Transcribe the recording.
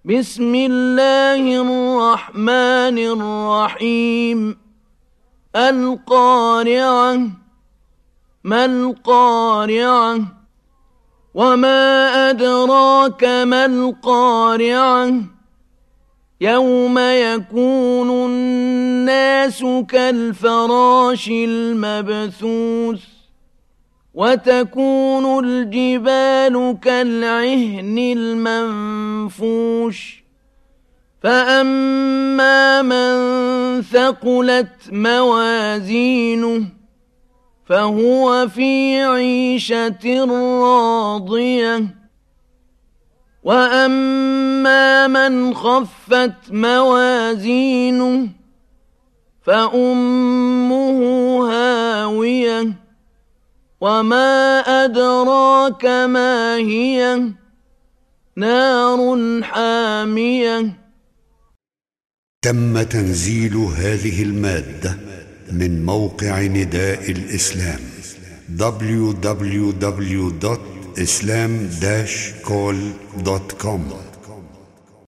بسم الله الرحمن الرحيم القارعة ما القارعة وما أدراك ما القارعة يوم يكون الناس كالفراش المبثوث وتكون الجبال كالعهن المنفوش فأما من ثقلت موازينه فهو في عيشة راضية وأما من خفت موازينه فأمه هاوية وما أدراك ما هي نار حامية. تم تنزيل هذه المادة من موقع نداء الإسلام www.islam-call.com